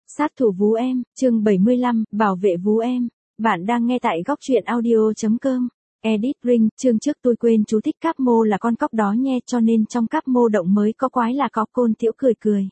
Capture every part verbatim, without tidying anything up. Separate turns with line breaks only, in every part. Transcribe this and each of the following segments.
Sát thủ vú em, chương bảy mươi lăm, bảo vệ vú em. Bạn đang nghe tại góc truyện audio.com. Edit Ring, chương trước tôi quên chú thích Cáp Mô là con cóc đó nhe, cho nên trong Cáp Mô động mới có quái là có Côn Tiễu cười cười.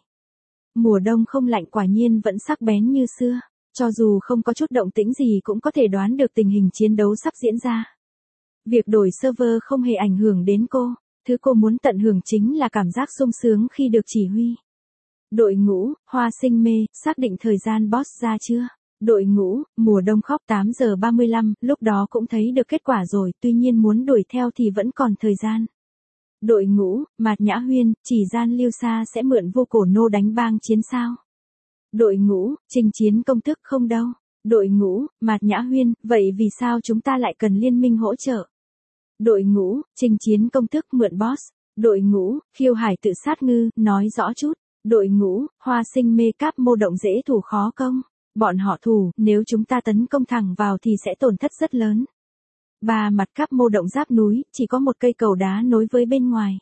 Mùa đông không lạnh quả nhiên vẫn sắc bén như xưa, cho dù không có chút động tĩnh gì cũng có thể đoán được tình hình chiến đấu sắp diễn ra. Việc đổi server không hề ảnh hưởng đến cô, thứ cô muốn tận hưởng chính là cảm giác sung sướng khi được chỉ huy. Đội ngũ, Hoa Sinh Mê, xác định thời gian boss ra chưa? Đội ngũ, mùa đông khóc tám giờ ba mươi lăm, lúc đó cũng thấy được kết quả rồi, tuy nhiên muốn đuổi theo thì vẫn còn thời gian. Đội ngũ, Mạt Nhã Huyên, chỉ gian Liêu Sa sẽ mượn vô cổ nô đánh bang chiến sao? Đội ngũ, Trình Chiến Công Tước không đâu. Đội ngũ, Mạt Nhã Huyên, vậy vì sao chúng ta lại cần liên minh hỗ trợ? Đội ngũ, Trình Chiến Công Tước mượn boss. Đội ngũ, Khiêu Hải tự sát ngư, nói rõ chút. Đội ngũ, Hoa Sinh Mê Cáp Mô động dễ thủ khó công. Bọn họ thủ, nếu chúng ta tấn công thẳng vào thì sẽ tổn thất rất lớn. Ba mặt Cáp Mô động giáp núi, chỉ có một cây cầu đá nối với bên ngoài.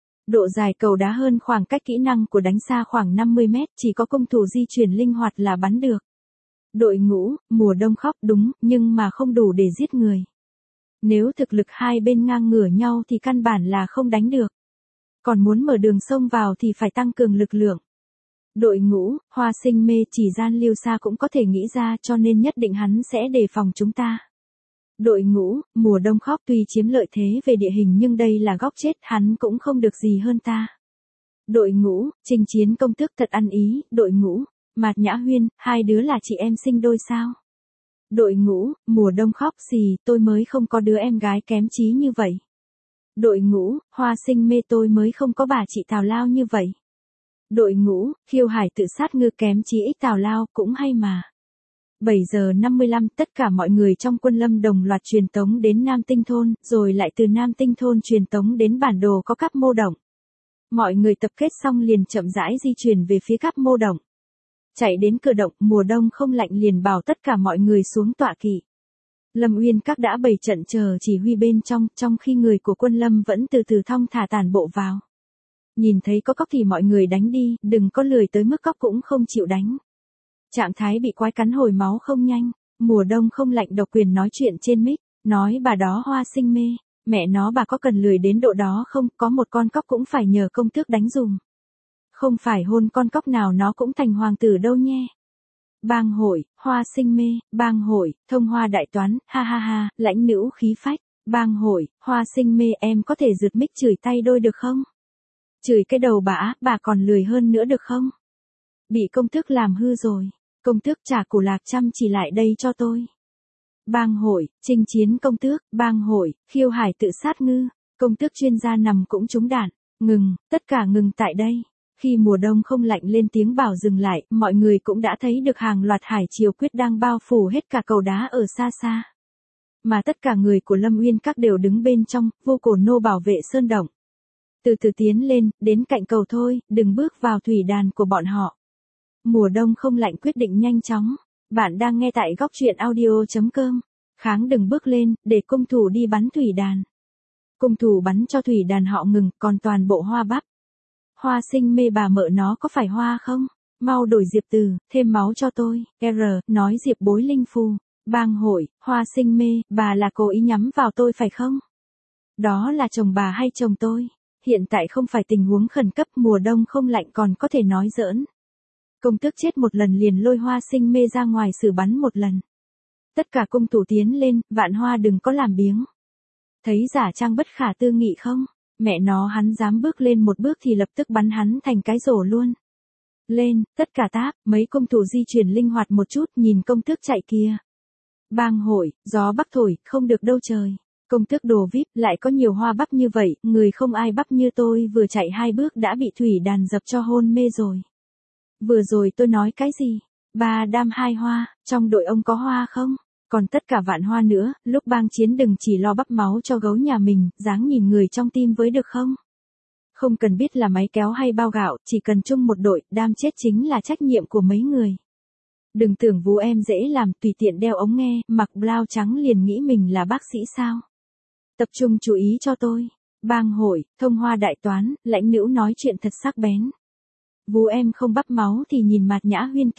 Độ dài cầu đá hơn khoảng cách kỹ năng của đánh xa khoảng năm mươi mét, chỉ có công thủ di chuyển linh hoạt là bắn được. Đội ngũ, mùa đông khóc đúng, nhưng mà không đủ để giết người. Nếu thực lực hai bên ngang ngửa nhau thì căn bản là không đánh được. Còn muốn mở đường sông vào thì phải tăng cường lực lượng. Đội ngũ, Hoa Sinh Mê chỉ gian Liêu Sa cũng có thể nghĩ ra, cho nên nhất định hắn sẽ đề phòng chúng ta. Đội ngũ, mùa đông khóc tuy chiếm lợi thế về địa hình nhưng đây là góc chết, hắn cũng không được gì hơn ta. Đội ngũ, Trình Chiến Công Tước thật ăn ý. Đội ngũ, Mạt Nhã Huyên, hai đứa là chị em sinh đôi sao? Đội ngũ, mùa đông khóc xì, tôi mới không có đứa em gái kém chí như vậy. Đội ngũ, Hoa Sinh Mê tôi mới không có bà chị tào lao như vậy. Đội ngũ, Khiêu Hải tự sát ngư kém chí ít tào lao cũng hay mà. bảy giờ năm mươi lăm, tất cả mọi người trong quân lâm đồng loạt truyền tống đến Nam Tinh Thôn, rồi lại từ Nam Tinh Thôn truyền tống đến bản đồ có Cáp Mô động. Mọi người tập kết xong liền chậm rãi di chuyển về phía Cáp Mô động. Chạy đến cửa động, mùa đông không lạnh liền bảo tất cả mọi người xuống tọa kỵ. Lâm Uyên Các đã bày trận chờ chỉ huy bên trong, trong khi người của quân Lâm vẫn từ từ thong thả tản bộ vào. Nhìn thấy có cóc thì mọi người đánh đi, đừng có lười tới mức cóc cũng không chịu đánh. Trạng thái bị quái cắn hồi máu không nhanh, mùa đông không lạnh độc quyền nói chuyện trên mic, nói bà đó Hoa Sinh Mê, mẹ nó bà có cần lười đến độ đó không, có một con cóc cũng phải nhờ công tước đánh dùm. Không phải hôn con cóc nào nó cũng thành hoàng tử đâu nhé. Bang hội, Hoa Sinh Mê, bang hội, Thông Hoa Đại Toán, ha ha ha, lãnh nữ khí phách, bang hội, Hoa Sinh Mê em có thể giật mic chửi tay đôi được không? Chửi cái đầu bà, bà còn lười hơn nữa được không? Bị công tước làm hư rồi, công tước trả củ lạc chăm chỉ lại đây cho tôi. Bang hội, Trình Chiến Công Tước, bang hội, Khiêu Hải tự sát ngư, công tước chuyên gia nằm cũng trúng đạn, ngừng, tất cả ngừng tại đây. Khi mùa đông không lạnh lên tiếng bảo dừng lại, mọi người cũng đã thấy được hàng loạt hải triều quyết đang bao phủ hết cả cầu đá ở xa xa. Mà tất cả người của Lâm Uyên Các đều đứng bên trong, vô cổ nô bảo vệ sơn động. Từ từ tiến lên, đến cạnh cầu thôi, đừng bước vào thủy đàn của bọn họ. Mùa đông không lạnh quyết định nhanh chóng. Bạn đang nghe tại góc truyện audio.com. Kháng đừng bước lên, để công thủ đi bắn thủy đàn. Công thủ bắn cho thủy đàn họ ngừng, còn toàn bộ hoa bắp. Hoa Sinh Mê bà mợ nó có phải hoa không? Mau đổi Diệp Từ, thêm máu cho tôi. R, nói Diệp bối linh phù. Bang hội, Hoa Sinh Mê, bà là cố ý nhắm vào tôi phải không? Đó là chồng bà hay chồng tôi? Hiện tại không phải tình huống khẩn cấp, mùa đông không lạnh còn có thể nói giỡn. Công tước chết một lần liền lôi Hoa Sinh Mê ra ngoài xử bắn một lần. Tất cả công thủ tiến lên, Vạn Hoa đừng có làm biếng. Thấy giả trang bất khả tư nghị không? Mẹ nó hắn dám bước lên một bước thì lập tức bắn hắn thành cái rổ luôn. Lên, tất cả tác, mấy công thủ di chuyển linh hoạt một chút, nhìn công tước chạy kia. Bang hội, gió bắc thổi, không được đâu trời. Công tước đồ víp, lại có nhiều hoa bắp như vậy, người không ai bắp như tôi vừa chạy hai bước đã bị thủy đàn dập cho hôn mê rồi. Vừa rồi tôi nói cái gì? Ba đam hai hoa, trong đội ông có hoa không? Còn tất cả vạn hoa nữa, lúc bang chiến đừng chỉ lo bắp máu cho gấu nhà mình, dáng nhìn người trong tim với được không? Không cần biết là máy kéo hay bao gạo, chỉ cần chung một đội, đam chết chính là trách nhiệm của mấy người. Đừng tưởng vú em dễ làm, tùy tiện đeo ống nghe, mặc blau trắng liền nghĩ mình là bác sĩ sao? Tập trung chú ý cho tôi. Bang hội, Thông Hoa Đại Toán, lãnh nữ nói chuyện thật sắc bén. Vú em không bắp máu thì nhìn Mạt Nhã Huyên kia,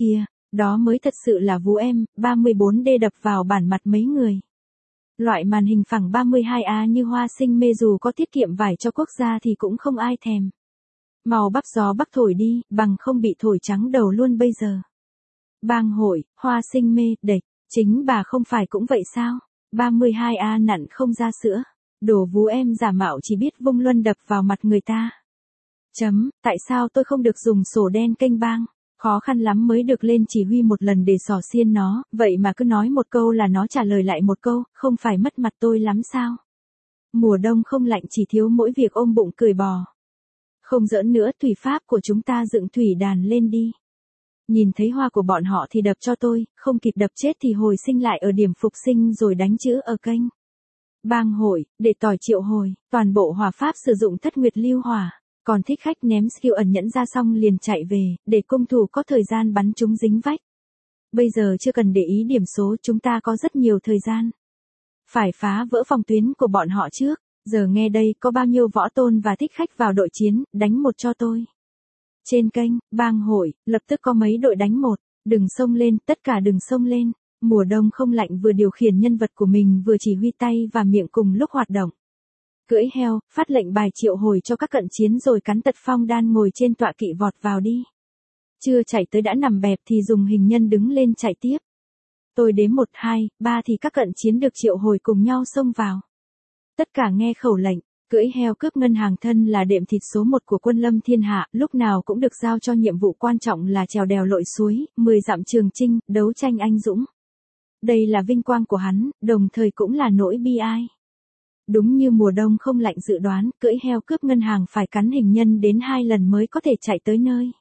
Đó mới thật sự là vú em, ba mươi bốn D đập vào bản mặt mấy người. Loại màn hình phẳng ba mươi hai A như hoa sinh mê dù có tiết kiệm vải cho quốc gia thì cũng không ai thèm. Màu bắp gió bắc thổi đi, bằng không bị thổi trắng đầu luôn bây giờ. Bang hội, hoa sinh mê, đệch, chính bà không phải cũng vậy sao? ba mươi hai A nặn không ra sữa. Đồ vú em giả mạo chỉ biết vung luân đập vào mặt người ta. Chấm, tại sao tôi không được dùng sổ đen kênh bang? Khó khăn lắm mới được lên chỉ huy một lần để xỏ xiên nó, vậy mà cứ nói một câu là nó trả lời lại một câu, không phải mất mặt tôi lắm sao? Mùa đông không lạnh chỉ thiếu mỗi việc ôm bụng cười bò. Không giỡn nữa, thủy pháp của chúng ta dựng thủy đàn lên đi. Nhìn thấy hoa của bọn họ thì đập cho tôi, không kịp đập chết thì hồi sinh lại ở điểm phục sinh rồi đánh chữ ở kênh. Bang hội, để tỏi triệu hồi, toàn bộ hỏa pháp sử dụng thất nguyệt lưu hỏa. Còn thích khách ném skill ẩn nhẫn ra xong liền chạy về, để công thủ có thời gian bắn chúng dính vách. Bây giờ chưa cần để ý điểm số, chúng ta có rất nhiều thời gian. Phải phá vỡ phòng tuyến của bọn họ trước. Giờ nghe đây, có bao nhiêu võ tôn và thích khách vào đội chiến, đánh một cho tôi. Trên kênh, bang hội, lập tức có mấy đội đánh một. Đừng xông lên, tất cả đừng xông lên. Mùa đông không lạnh vừa điều khiển nhân vật của mình vừa chỉ huy tay và miệng cùng lúc hoạt động. Cưỡi heo, phát lệnh bài triệu hồi cho các cận chiến rồi cắn tật phong đan ngồi trên tọa kỵ vọt vào đi. Chưa chạy tới đã nằm bẹp thì dùng hình nhân đứng lên chạy tiếp. Tôi đếm một hai, ba thì các cận chiến được triệu hồi cùng nhau xông vào. Tất cả nghe khẩu lệnh, cưỡi heo cướp ngân hàng thân là đệm thịt số một của quân lâm thiên hạ, lúc nào cũng được giao cho nhiệm vụ quan trọng là trèo đèo lội suối, mười dặm trường chinh, đấu tranh anh dũng. Đây là vinh quang của hắn, đồng thời cũng là nỗi bi ai. Đúng như mùa đông không lạnh dự đoán, cưỡi heo cướp ngân hàng phải cắn hình nhân đến hai lần mới có thể chạy tới nơi.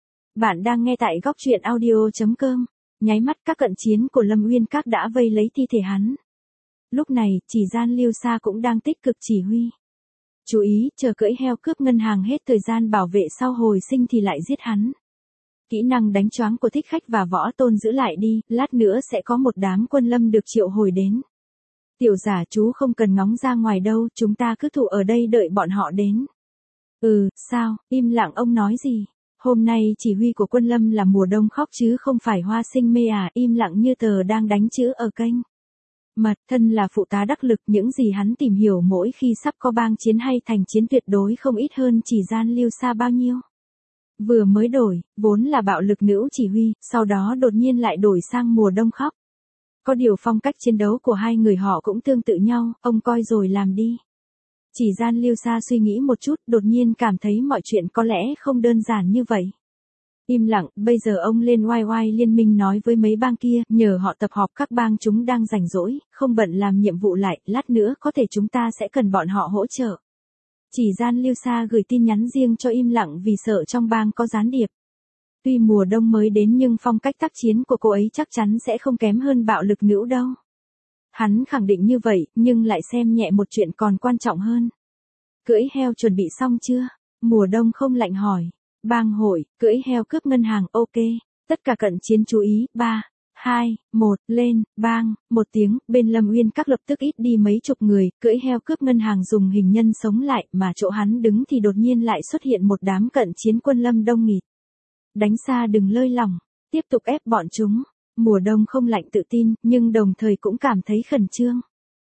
Bạn đang nghe tại góc truyện audio chấm com. Nháy mắt các cận chiến của Lâm Uyên Các đã vây lấy thi thể hắn. Lúc này, chỉ gian Lưu Sa cũng đang tích cực chỉ huy. Chú ý, chờ cưỡi heo cướp ngân hàng hết thời gian bảo vệ sau hồi sinh thì lại giết hắn. Kỹ năng đánh choáng của thích khách và võ tôn giữ lại đi, lát nữa sẽ có một đám quân lâm được triệu hồi đến. Tiểu giả chú không cần ngóng ra ngoài đâu, chúng ta cứ thủ ở đây đợi bọn họ đến. Ừ, sao, im lặng ông nói gì? Hôm nay chỉ huy của quân lâm là mùa đông khóc chứ không phải hoa sinh mê à, im lặng như tờ đang đánh chữ ở kênh. Mật thân là phụ tá đắc lực, những gì hắn tìm hiểu mỗi khi sắp có bang chiến hay thành chiến tuyệt đối không ít hơn chỉ gian Lưu Sa bao nhiêu. Vừa mới đổi, vốn là bạo lực nữ chỉ huy, sau đó đột nhiên lại đổi sang mùa đông khóc. Có điều phong cách chiến đấu của hai người họ cũng tương tự nhau, ông coi rồi làm đi. Chỉ gian Lưu Sa suy nghĩ một chút, đột nhiên cảm thấy mọi chuyện có lẽ không đơn giản như vậy. Im lặng, bây giờ ông lên oai oai liên minh nói với mấy bang kia, nhờ họ tập họp các bang chúng đang rảnh rỗi, không bận làm nhiệm vụ lại, lát nữa có thể chúng ta sẽ cần bọn họ hỗ trợ. Chỉ gian Lưu Sa gửi tin nhắn riêng cho im lặng vì sợ trong bang có gián điệp. Tuy mùa đông mới đến nhưng phong cách tác chiến của cô ấy chắc chắn sẽ không kém hơn bạo lực nữ đâu. Hắn khẳng định như vậy, nhưng lại xem nhẹ một chuyện còn quan trọng hơn. Cưỡi heo chuẩn bị xong chưa? Mùa đông không lạnh hỏi. Bang hội, cưỡi heo cướp ngân hàng, ok. Tất cả cận chiến chú ý, ba, hai, một, lên, bang, một tiếng, bên Lâm Uyên Các lập tức ít đi mấy chục người, cưỡi heo cướp ngân hàng dùng hình nhân sống lại, mà chỗ hắn đứng thì đột nhiên lại xuất hiện một đám cận chiến quân Lâm đông nghịt. Đánh xa đừng lơi lỏng, tiếp tục ép bọn chúng. Mùa đông không lạnh tự tin, nhưng đồng thời cũng cảm thấy khẩn trương.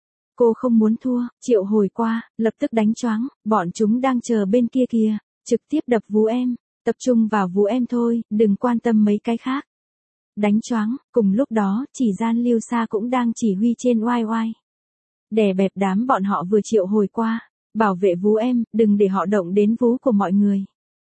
Cô không muốn thua, triệu hồi qua, lập tức đánh choáng, bọn chúng đang chờ bên kia kìa, trực tiếp đập vú em, tập trung vào vú em thôi, đừng quan tâm mấy cái khác. Đánh choáng, cùng lúc đó, chỉ gian Lưu Sa cũng đang chỉ huy trên oai oai. Đè bẹp đám bọn họ vừa triệu hồi qua, bảo vệ vú em, đừng để họ động đến vú của mọi người.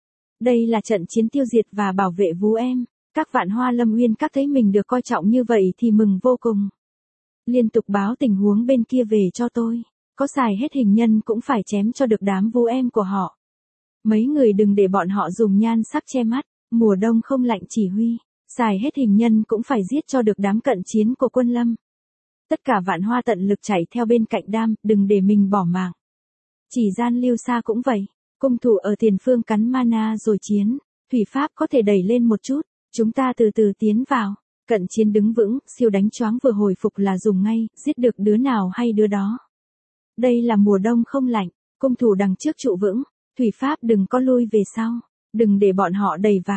Đây là trận chiến tiêu diệt và bảo vệ vú em. Các vạn hoa Lâm Uyên Các thấy mình được coi trọng như vậy thì mừng vô cùng. Liên tục báo tình huống bên kia về cho tôi. Có xài hết hình nhân cũng phải chém cho được đám vú em của họ. Mấy người đừng để bọn họ dùng nhan sắc che mắt. Mùa đông không lạnh chỉ huy. Xài hết hình nhân cũng phải giết cho được đám cận chiến của quân Lâm. Tất cả vạn hoa tận lực chạy theo bên cạnh đam, đừng để mình bỏ mạng. Chỉ gian Lưu Sa cũng vậy. Cung thủ ở tiền phương cắn mana rồi chiến. Thủy pháp có thể đẩy lên một chút. Chúng ta từ từ tiến vào. Cận chiến đứng vững, siêu đánh choáng vừa hồi phục là dùng ngay, giết được đứa nào hay đứa đó. Đây là mùa đông không lạnh, cung thủ đằng trước trụ vững, thủy pháp đừng có lui về sau, đừng để bọn họ đẩy vào.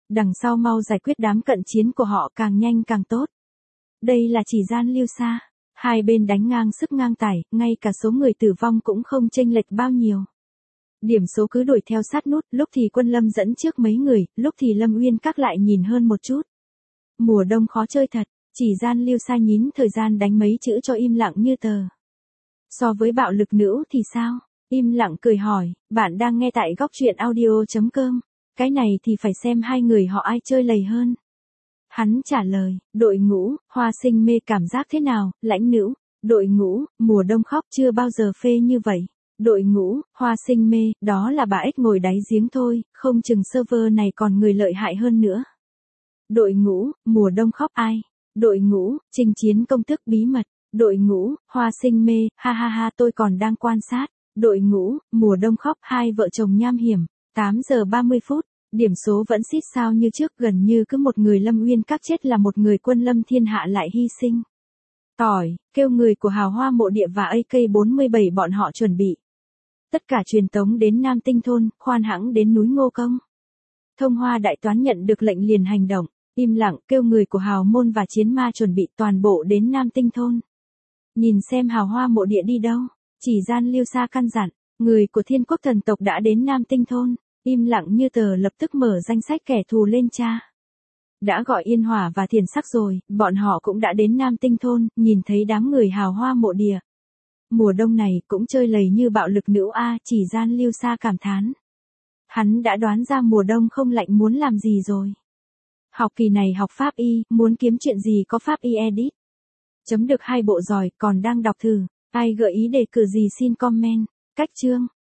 Đằng sau mau giải quyết đám cận chiến của họ càng nhanh càng tốt. Đây là chỉ gian lưu xa. Hai bên đánh ngang sức ngang tài, ngay cả số người tử vong cũng không chênh lệch bao nhiêu. Điểm số cứ đuổi theo sát nút, lúc thì Quân Lâm dẫn trước mấy người, lúc thì Lâm Uyên Các lại nhìn hơn một chút. Mùa đông khó chơi thật, chỉ gian lưu xa nhín thời gian đánh mấy chữ cho im lặng như tờ. So với bạo lực nữ thì sao? Im lặng cười hỏi, bạn đang nghe tại góc truyện audio chấm com. Cái này thì phải xem hai người họ ai chơi lầy hơn. Hắn trả lời, đội ngũ, Hoa Sinh Mê cảm giác thế nào, Lãnh Nữ? Đội ngũ, mùa đông khóc chưa bao giờ phê như vậy. Đội ngũ, Hoa Sinh Mê, đó là bà ếch ngồi đáy giếng thôi, không chừng server này còn người lợi hại hơn nữa. Đội ngũ, mùa đông khóc ai? Đội ngũ, chinh chiến công thức bí mật. Đội ngũ, Hoa Sinh Mê, ha ha ha tôi còn đang quan sát. Đội ngũ, mùa đông khóc hai vợ chồng nham hiểm, tám giờ ba mươi phút. Điểm số vẫn xít sao như trước, gần như cứ một người Lâm Uyên Các chết là một người Quân Lâm thiên hạ lại hy sinh. Tỏi, kêu người của Hào Hoa Mộ Địa và a ca bốn mươi bảy bọn họ chuẩn bị. Tất cả truyền tống đến Nam Tinh Thôn, khoan hãng đến núi Ngô Công. Thông Hoa Đại Toán nhận được lệnh liền hành động, im lặng kêu người của Hào Môn và Chiến Ma chuẩn bị toàn bộ đến Nam Tinh Thôn. Nhìn xem Hào Hoa Mộ Địa đi đâu, chỉ gian lưu xa căn dặn, người của Thiên Quốc thần tộc đã đến Nam Tinh Thôn. Im lặng như tờ lập tức mở danh sách kẻ thù lên cha. Đã gọi Yên Hỏa và Thiền Sắc rồi, bọn họ cũng đã đến Nam Tinh Thôn, nhìn thấy đám người Hào Hoa Mộ Địa. Mùa đông này cũng chơi lầy như bạo lực nữ a, chỉ gian lưu xa cảm thán. Hắn đã đoán ra mùa đông không lạnh muốn làm gì rồi. Học kỳ này học pháp y, muốn kiếm chuyện gì có pháp y edit. Chấm được hai bộ giỏi, còn đang đọc thử. Ai gợi ý đề cử gì xin comment. Cách chương.